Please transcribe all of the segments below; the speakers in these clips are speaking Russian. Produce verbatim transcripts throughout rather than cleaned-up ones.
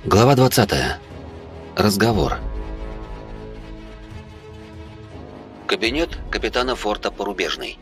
Глава двадцатая. Разговор. Кабинет капитана форта Порубежный.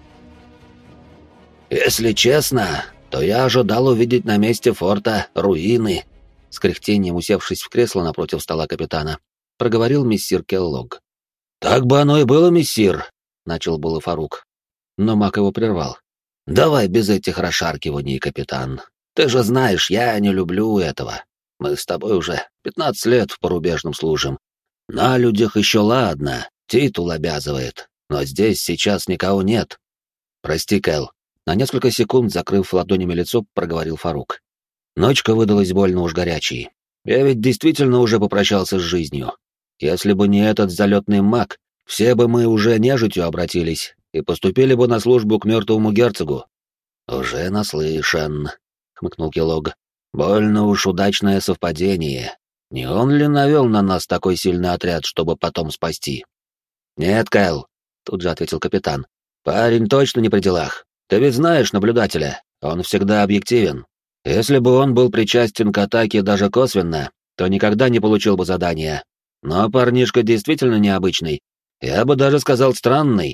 «Если честно, то я ожидал увидеть на месте форта руины», — с кряхтением усевшись в кресло напротив стола капитана, проговорил мессир Келлог. «Так бы оно и было, мессир», — начал было Фарук. Но маг его прервал. «Давай без этих расшаркиваний, капитан. Ты же знаешь, я не люблю этого. Мы с тобой уже пятнадцать лет в Порубежном служим. На людях еще ладно, титул обязывает, но здесь сейчас никого нет». «Прости, Кэл», — на несколько секунд, закрыв ладонями лицо, проговорил Фарук. «Ночка выдалась больно уж горячей. Я ведь действительно уже попрощался с жизнью. Если бы не этот залетный маг, все бы мы уже нежитью обратились и поступили бы на службу к мертвому герцогу». «Уже наслышан», — хмыкнул Келлог. «Больно уж удачное совпадение. Не он ли навел на нас такой сильный отряд, чтобы потом спасти?» «Нет, Кэл», — тут же ответил капитан. «Парень точно не при делах. Ты ведь знаешь наблюдателя, он всегда объективен. Если бы он был причастен к атаке даже косвенно, то никогда не получил бы задания. Но парнишка действительно необычный. Я бы даже сказал странный».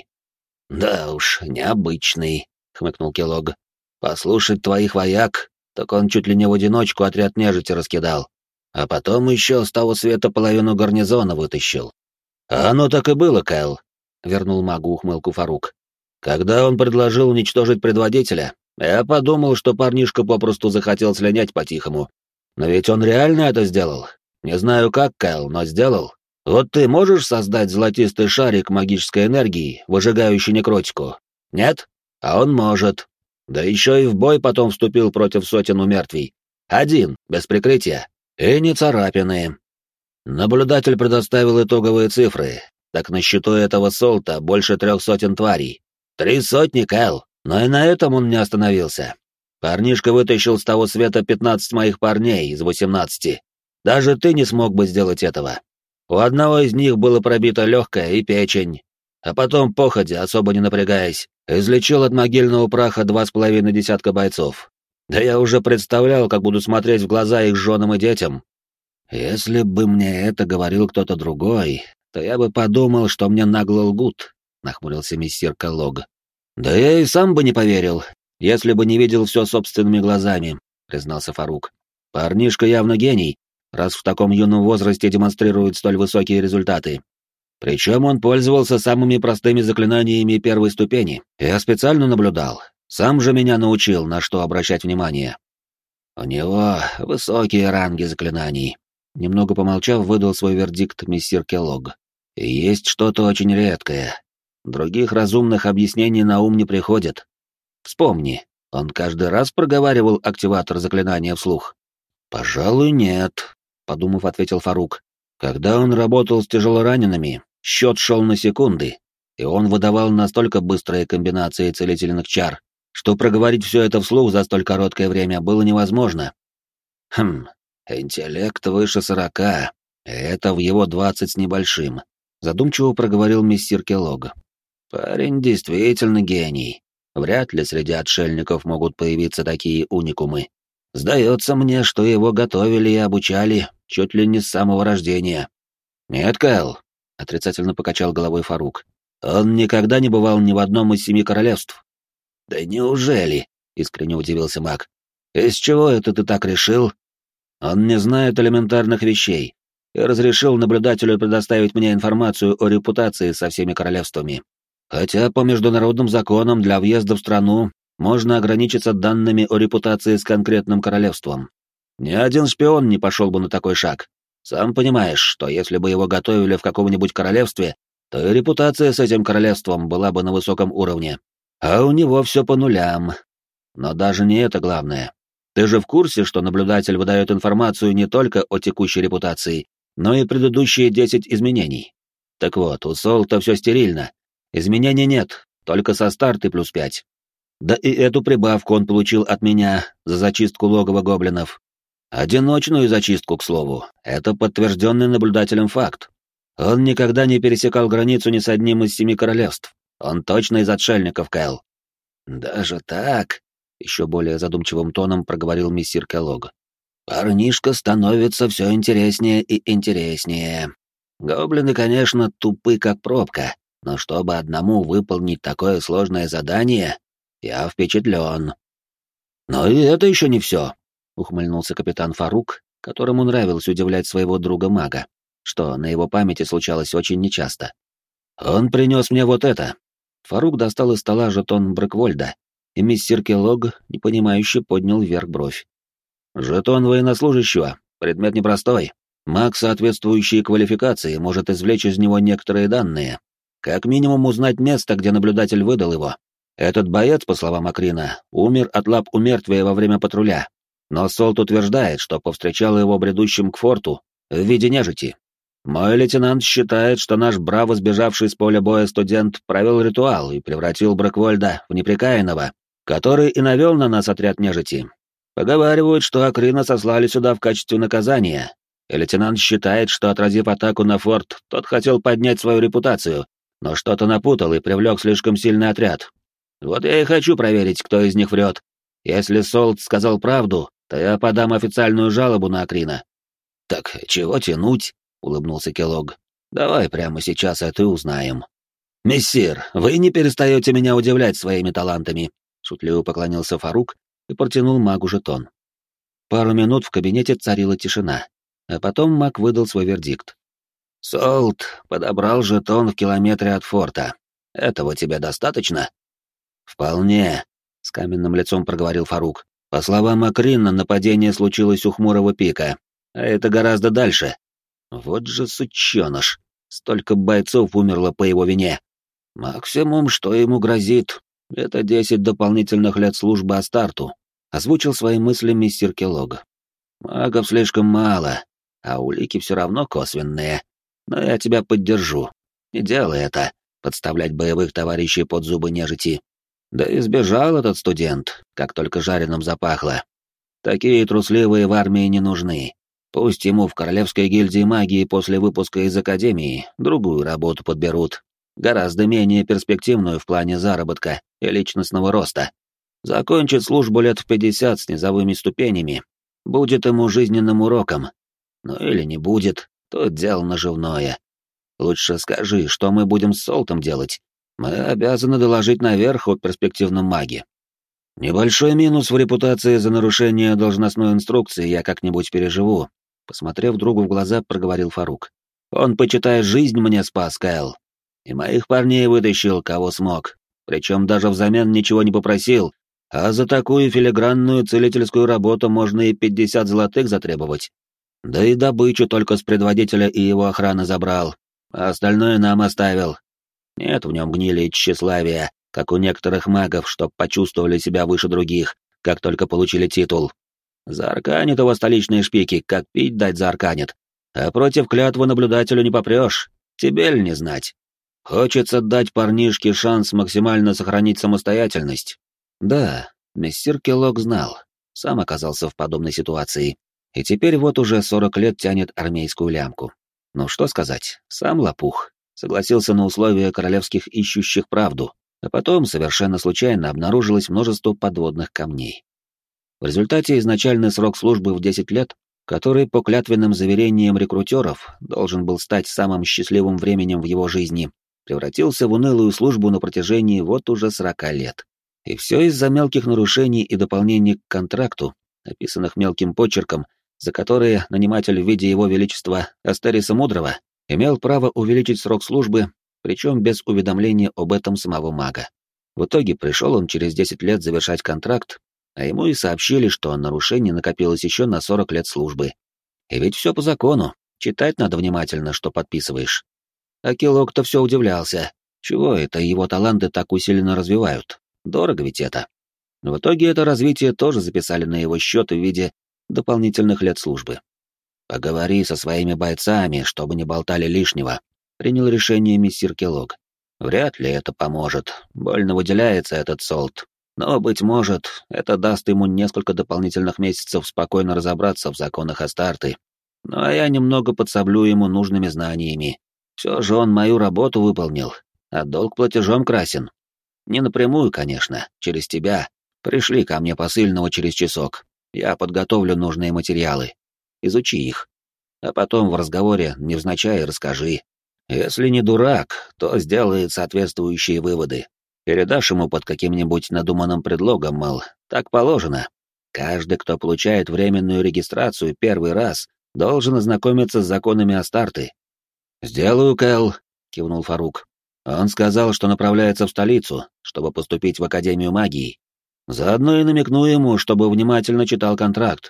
«Да уж, необычный», — хмыкнул Келлог. «Послушать твоих вояк, так он чуть ли не в одиночку отряд нежити раскидал. А потом еще с того света половину гарнизона вытащил». «А оно так и было, Кэл», — вернул магу ухмылку Фарук. «Когда он предложил уничтожить предводителя, я подумал, что парнишка попросту захотел слинять по-тихому. Но ведь он реально это сделал. Не знаю как, Кэл, но сделал. Вот ты можешь создать золотистый шарик магической энергии, выжигающий некротику? Нет? А он может. Да еще и в бой потом вступил против сотен умертвий. Один, без прикрытия. И не царапины. Наблюдатель предоставил итоговые цифры. Так на счету этого солта больше трех сотен тварей. Три сотни, Кэл. Но и на этом он не остановился. Парнишка вытащил с того света пятнадцать моих парней из восемнадцати. Даже ты не смог бы сделать этого. У одного из них было пробито легкое и печень. А потом, походя, особо не напрягаясь, излечил от могильного праха два с половиной десятка бойцов. Да я уже представлял, как буду смотреть в глаза их женам и детям. Если бы мне это говорил кто-то другой, то я бы подумал, что мне нагло лгут, — нахмурился мессир Келлог. Да я и сам бы не поверил, если бы не видел все собственными глазами, — признался Фарук. Парнишка явно гений, раз в таком юном возрасте демонстрирует столь высокие результаты. Причем он пользовался самыми простыми заклинаниями первой ступени. Я специально наблюдал. Сам же меня научил, на что обращать внимание. У него высокие ранги заклинаний. Немного помолчав, выдал свой вердикт мессир Келлог. И есть что-то очень редкое. Других разумных объяснений на ум не приходит. Вспомни, он каждый раз проговаривал активатор заклинания вслух. «Пожалуй, нет», — подумав, ответил Фарук. «Когда он работал с тяжелоранеными, счет шел на секунды, и он выдавал настолько быстрые комбинации целительных чар, что проговорить все это вслух за столь короткое время было невозможно». «Хм, интеллект выше сорока, и это в его двадцать с небольшим», — задумчиво проговорил мессир Келлог. «Парень действительно гений. Вряд ли среди отшельников могут появиться такие уникумы. Сдается мне, что его готовили и обучали чуть ли не с самого рождения». «Нет, Кэл», — отрицательно покачал головой Фарук. «Он никогда не бывал ни в одном из семи королевств». «Да неужели?» — искренне удивился маг. «Из чего это ты так решил?» «Он не знает элементарных вещей и разрешил наблюдателю предоставить мне информацию о репутации со всеми королевствами. Хотя по международным законам для въезда в страну можно ограничиться данными о репутации с конкретным королевством. Ни один шпион не пошел бы на такой шаг. Сам понимаешь, что если бы его готовили в каком-нибудь королевстве, то и репутация с этим королевством была бы на высоком уровне. А у него все по нулям. Но даже не это главное. Ты же в курсе, что наблюдатель выдает информацию не только о текущей репутации, но и предыдущие десять изменений? Так вот, у Солта все стерильно. Изменений нет, только со старта плюс пять. Да и эту прибавку он получил от меня за зачистку логова гоблинов. Одиночную зачистку, к слову, это подтвержденный наблюдателем факт. Он никогда не пересекал границу ни с одним из семи королевств. Он точно из отшельников, Кэл. «Даже так?» — еще более задумчивым тоном проговорил мессир Келлог. Парнишка становится все интереснее и интереснее. Гоблины, конечно, тупы как пробка, но чтобы одному выполнить такое сложное задание, я впечатлен. Но и это еще не все, ухмыльнулся капитан Фарук, которому нравилось удивлять своего друга-мага, что на его памяти случалось очень нечасто. Он принес мне вот это. Фарук достал из стола жетон Браквольда, и мистер Келлог, непонимающе, поднял вверх бровь. Жетон военнослужащего, предмет непростой. Маг соответствующей квалификации может извлечь из него некоторые данные. Как минимум узнать место, где наблюдатель выдал его. Этот боец, по словам Акрина, умер от лап умертвия во время патруля. Но Солт утверждает, что повстречал его бредущим к форту в виде нежити. Мой лейтенант считает, что наш браво сбежавший с поля боя студент провел ритуал и превратил Браквольда в непрекаянного, который и навел на нас отряд нежити. Поговаривают, что Акрина сослали сюда в качестве наказания, и лейтенант считает, что, отразив атаку на форт, тот хотел поднять свою репутацию, но что-то напутал и привлек слишком сильный отряд. Вот я и хочу проверить, кто из них врет. Если Солт сказал правду, то я подам официальную жалобу на Акрина. Так чего тянуть? Улыбнулся Келлог. Давай прямо сейчас это и узнаем. Мессир, вы не перестаете меня удивлять своими талантами, шутливо поклонился Фарук и протянул магу жетон. Пару минут в кабинете царила тишина, а потом маг выдал свой вердикт. «Солт подобрал жетон в километре от форта. Этого тебе достаточно?» «Вполне», — с каменным лицом проговорил Фарук. «По словам Акрина, нападение случилось у Хмурого пика, а это гораздо дальше. Вот же сучёныш, столько бойцов умерло по его вине. Максимум, что ему грозит, это десять дополнительных лет службы Астарту», — озвучил свои мысли мистер Келлог. «Магов слишком мало, а улики все равно косвенные. Но я тебя поддержу. Не делай это, подставлять боевых товарищей под зубы нежити. Да и сбежал этот студент, как только жареным запахло. Такие трусливые в армии не нужны. Пусть ему в Королевской гильдии магии после выпуска из Академии другую работу подберут, гораздо менее перспективную в плане заработка и личностного роста. Закончит службу лет в пятьдесят с низовыми ступенями. Будет ему жизненным уроком. Ну или не будет, то дело наживное. Лучше скажи, что мы будем с Солтом делать. Мы обязаны доложить наверх о перспективном маге. Небольшой минус в репутации за нарушение должностной инструкции я как-нибудь переживу. Посмотрев другу в глаза, проговорил Фарук. Он, почитай, жизнь мне спас, Кайл. И моих парней вытащил, кого смог. Причем даже взамен ничего не попросил. А за такую филигранную целительскую работу можно и пятьдесят золотых затребовать. Да и добычу только с предводителя и его охраны забрал, а остальное нам оставил. Нет в нем гнили и тщеславия, как у некоторых магов, что почувствовали себя выше других, как только получили титул. Заарканит его столичные шпики, как пить дать заарканит. А против клятвы наблюдателю не попрешь, тебе ли не знать. Хочется дать парнишке шанс максимально сохранить самостоятельность. Да, мистер Келлог знал, сам оказался в подобной ситуации. И теперь вот уже сорок лет тянет армейскую лямку. Ну что сказать, сам лопух. Согласился на условия королевских ищущих правду, а потом совершенно случайно обнаружилось множество подводных камней. В результате изначальный срок службы в десять лет, который по клятвенным заверениям рекрутеров должен был стать самым счастливым временем в его жизни, превратился в унылую службу на протяжении вот уже сорока лет. И все из-за мелких нарушений и дополнений к контракту, описанных мелким почерком, за которые наниматель в виде его величества Астериса Мудрого имел право увеличить срок службы, причем без уведомления об этом самого мага. В итоге пришел он через десять лет завершать контракт, а ему и сообщили, что нарушений накопилось еще на сорок лет службы. И ведь все по закону, читать надо внимательно, что подписываешь. А Келлог-то все удивлялся, чего это его таланты так усиленно развивают, дорого ведь это. В итоге это развитие тоже записали на его счет в виде дополнительных лет службы. «Поговори со своими бойцами, чтобы не болтали лишнего», — принял решение мистер Келлог. «Вряд ли это поможет, больно выделяется этот Солт, но, быть может, это даст ему несколько дополнительных месяцев спокойно разобраться в законах Астарты. Ну а я немного подсоблю ему нужными знаниями. Все же он мою работу выполнил, а долг платежом красен. Не напрямую, конечно, через тебя. Пришли ко мне посыльного через часок. Я подготовлю нужные материалы. Изучи их. А потом в разговоре невзначай расскажи. Если не дурак, то сделает соответствующие выводы. Передашь ему под каким-нибудь надуманным предлогом, мол, так положено. Каждый, кто получает временную регистрацию первый раз, должен ознакомиться с законами Астарты. «Сделаю, Кэл», — кивнул Фарук. Он сказал, что направляется в столицу, чтобы поступить в Академию магии. Заодно и намекну ему, чтобы внимательно читал контракт.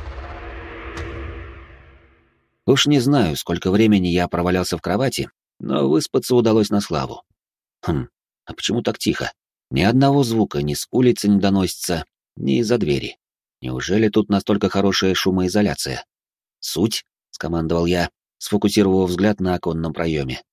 Уж не знаю, сколько времени я провалялся в кровати, но выспаться удалось на славу. Хм, а почему так тихо? Ни одного звука ни с улицы не доносится, ни из-за двери. Неужели тут настолько хорошая шумоизоляция? «Суть», — скомандовал я, сфокусировав взгляд на оконном проеме.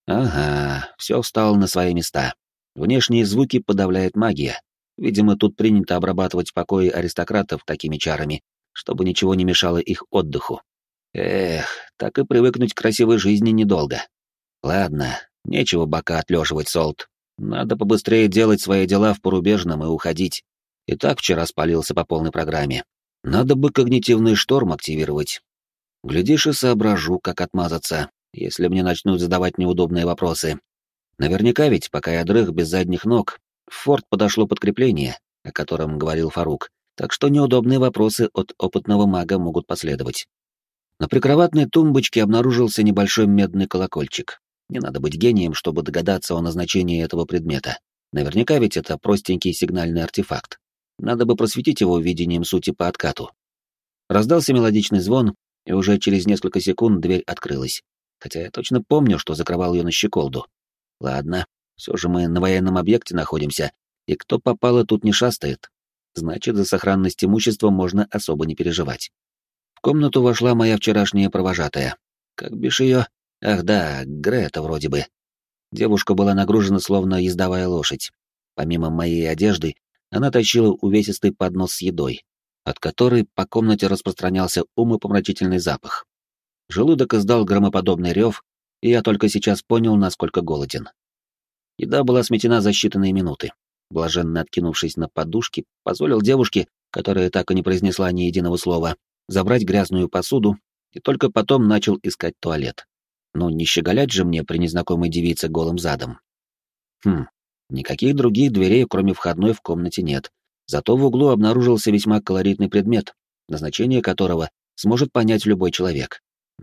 Ага, все встало на свои места. Внешние звуки подавляет магия. Видимо, тут принято обрабатывать покои аристократов такими чарами, чтобы ничего не мешало их отдыху. Эх, так и привыкнуть к красивой жизни недолго. Ладно, нечего бока отлеживать, Солт. Надо побыстрее делать свои дела в порубежном и уходить. И так вчера спалился по полной программе. Надо бы когнитивный шторм активировать. Глядишь и соображу, как отмазаться, если мне начнут задавать неудобные вопросы. Наверняка ведь, пока я дрых без задних ног, в форт подошло подкрепление, о котором говорил Фарук, так что неудобные вопросы от опытного мага могут последовать. На прикроватной тумбочке обнаружился небольшой медный колокольчик. Не надо быть гением, чтобы догадаться о назначении этого предмета. Наверняка ведь это простенький сигнальный артефакт. Надо бы просветить его видением сути по откату. Раздался мелодичный звон, и уже через несколько секунд дверь открылась. Хотя я точно помню, что закрывал ее на щеколду. Ладно, все же мы на военном объекте находимся, и кто попало тут не шастает. Значит, за сохранность имущества можно особо не переживать. В комнату вошла моя вчерашняя провожатая. Как бишь ее? Ах да, Грета вроде бы. Девушка была нагружена словно ездовая лошадь. Помимо моей одежды, она тащила увесистый поднос с едой, от которой по комнате распространялся умопомрачительный запах. Желудок издал громоподобный рев, и я только сейчас понял, насколько голоден. Еда была сметена за считанные минуты. Блаженно откинувшись на подушки, позволил девушке, которая так и не произнесла ни единого слова, забрать грязную посуду, и только потом начал искать туалет. Ну, не щеголять же мне при незнакомой девице голым задом. Хм, никаких других дверей, кроме входной, в комнате нет. Зато в углу обнаружился весьма колоритный предмет, назначение которого сможет понять любой человек.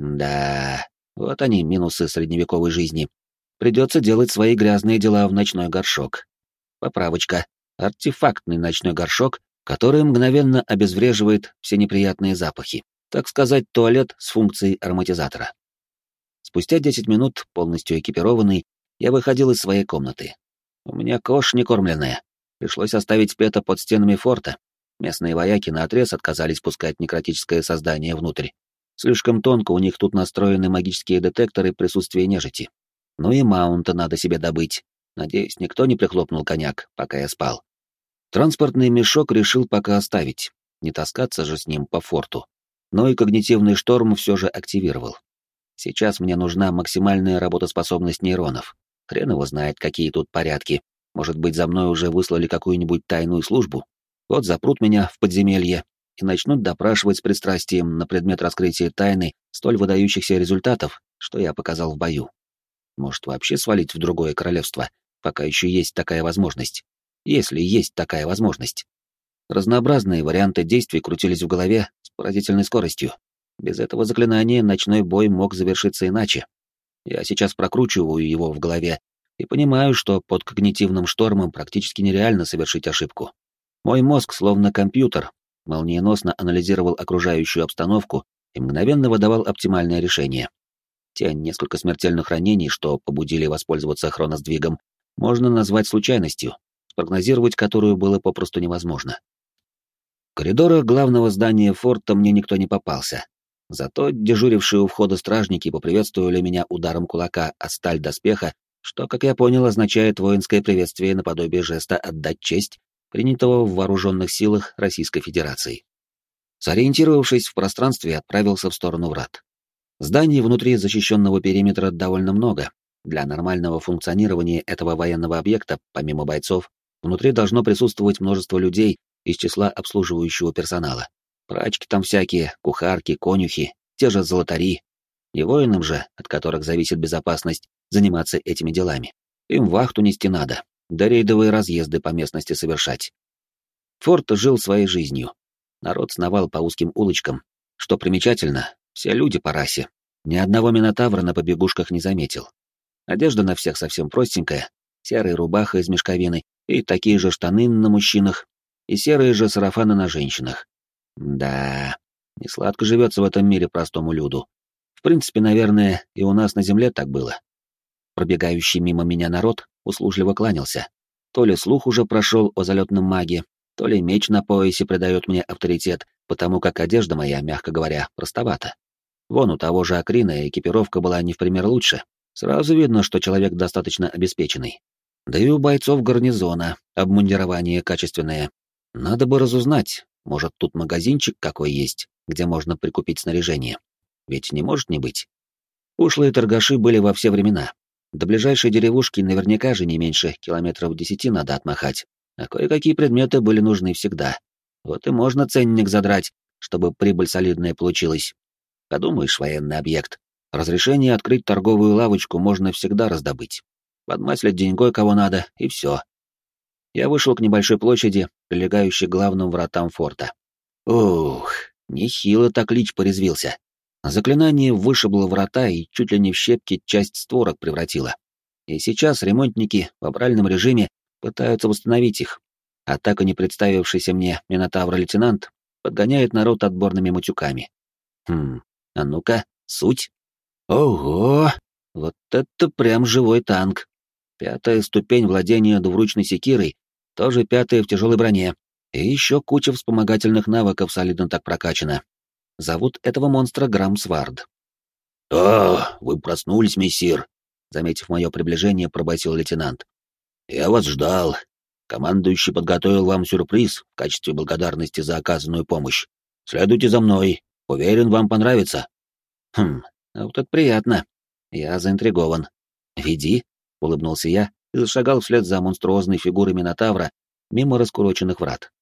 Да, вот они, минусы средневековой жизни. Придется делать свои грязные дела в ночной горшок. Поправочка. Артефактный ночной горшок, который мгновенно обезвреживает все неприятные запахи. Так сказать, туалет с функцией ароматизатора. Спустя десять минут, полностью экипированный, я выходил из своей комнаты. У меня кошь не кормленная. Пришлось оставить Пета под стенами форта. Местные вояки наотрез отказались пускать некротическое создание внутрь. Слишком тонко у них тут настроены магические детекторы присутствия нежити. Ну и маунта надо себе добыть. Надеюсь, никто не прихлопнул коньяк, пока я спал. Транспортный мешок решил пока оставить, не таскаться же с ним по форту. Но и когнитивный шторм все же активировал. Сейчас мне нужна максимальная работоспособность нейронов. Хрен его знает, какие тут порядки. Может быть, за мной уже выслали какую-нибудь тайную службу? Вот запрут меня в подземелье и начнут допрашивать с пристрастием на предмет раскрытия тайны столь выдающихся результатов, что я показал в бою. Может, вообще свалить в другое королевство, пока еще есть такая возможность. Если есть такая возможность. Разнообразные варианты действий крутились в голове с поразительной скоростью. Без этого заклинания ночной бой мог завершиться иначе. Я сейчас прокручиваю его в голове и понимаю, что под когнитивным штормом практически нереально совершить ошибку. Мой мозг, словно компьютер, молниеносно анализировал окружающую обстановку и мгновенно выдавал оптимальное решение. Те несколько смертельных ранений, что побудили воспользоваться хроносдвигом, можно назвать случайностью, спрогнозировать которую было попросту невозможно. В коридорах главного здания форта мне никто не попался. Зато дежурившие у входа стражники поприветствовали меня ударом кулака о сталь доспеха, что, как я понял, означает воинское приветствие наподобие жеста «отдать честь», принятого в вооруженных силах Российской Федерации. Сориентировавшись в пространстве, отправился в сторону врат. Зданий внутри защищенного периметра довольно много. Для нормального функционирования этого военного объекта, помимо бойцов, внутри должно присутствовать множество людей из числа обслуживающего персонала. Прачки там всякие, кухарки, конюхи, те же золотари. И воинам же, от которых зависит безопасность, заниматься этими делами. Им вахту нести надо, да рейдовые разъезды по местности совершать. Форт жил своей жизнью. Народ сновал по узким улочкам. Что примечательно, все люди по расе. Ни одного минотавра на побегушках не заметил. Одежда на всех совсем простенькая, серая рубаха из мешковины и такие же штаны на мужчинах, и серые же сарафаны на женщинах. Да, несладко живется в этом мире простому люду. В принципе, наверное, и у нас на земле так было. Пробегающий мимо меня народ услужливо кланялся. То ли слух уже прошел о залетном маге, то ли меч на поясе придает мне авторитет, потому как одежда моя, мягко говоря, простовата. Вон у того же Акрина экипировка была не в пример лучше. Сразу видно, что человек достаточно обеспеченный. Да и у бойцов гарнизона обмундирование качественное. Надо бы разузнать, может, тут магазинчик какой есть, где можно прикупить снаряжение. Ведь не может не быть. Ушлые торгаши были во все времена. До ближайшей деревушки наверняка же не меньше километров десяти надо отмахать, а кое-какие предметы были нужны всегда. Вот и можно ценник задрать, чтобы прибыль солидная получилась. Подумаешь, военный объект. Разрешение открыть торговую лавочку можно всегда раздобыть. Подмаслить деньгой кого надо, и все. Я вышел к небольшой площади, прилегающей к главным вратам форта. Ух, нехило так Лич порезвился. Заклинание вышибло врата и чуть ли не в щепки часть створок превратило. И сейчас ремонтники в авральном режиме пытаются восстановить их. А так и не представившийся мне Минотавр-лейтенант подгоняет народ отборными матюками. Хм, а ну-ка, суть. Ого, вот это прям живой танк. Пятая ступень владения двуручной секирой, тоже пятая в тяжелой броне. И еще куча вспомогательных навыков солидно так прокачана. Зовут этого монстра Грамсвард. «А, вы проснулись, мессир!» Заметив мое приближение, пробасил лейтенант. «Я вас ждал. Командующий подготовил вам сюрприз в качестве благодарности за оказанную помощь. Следуйте за мной. Уверен, вам понравится». «Хм, а вот это приятно. Я заинтригован. Веди», — улыбнулся я и зашагал вслед за монструозной фигурой Минотавра мимо раскуроченных врат.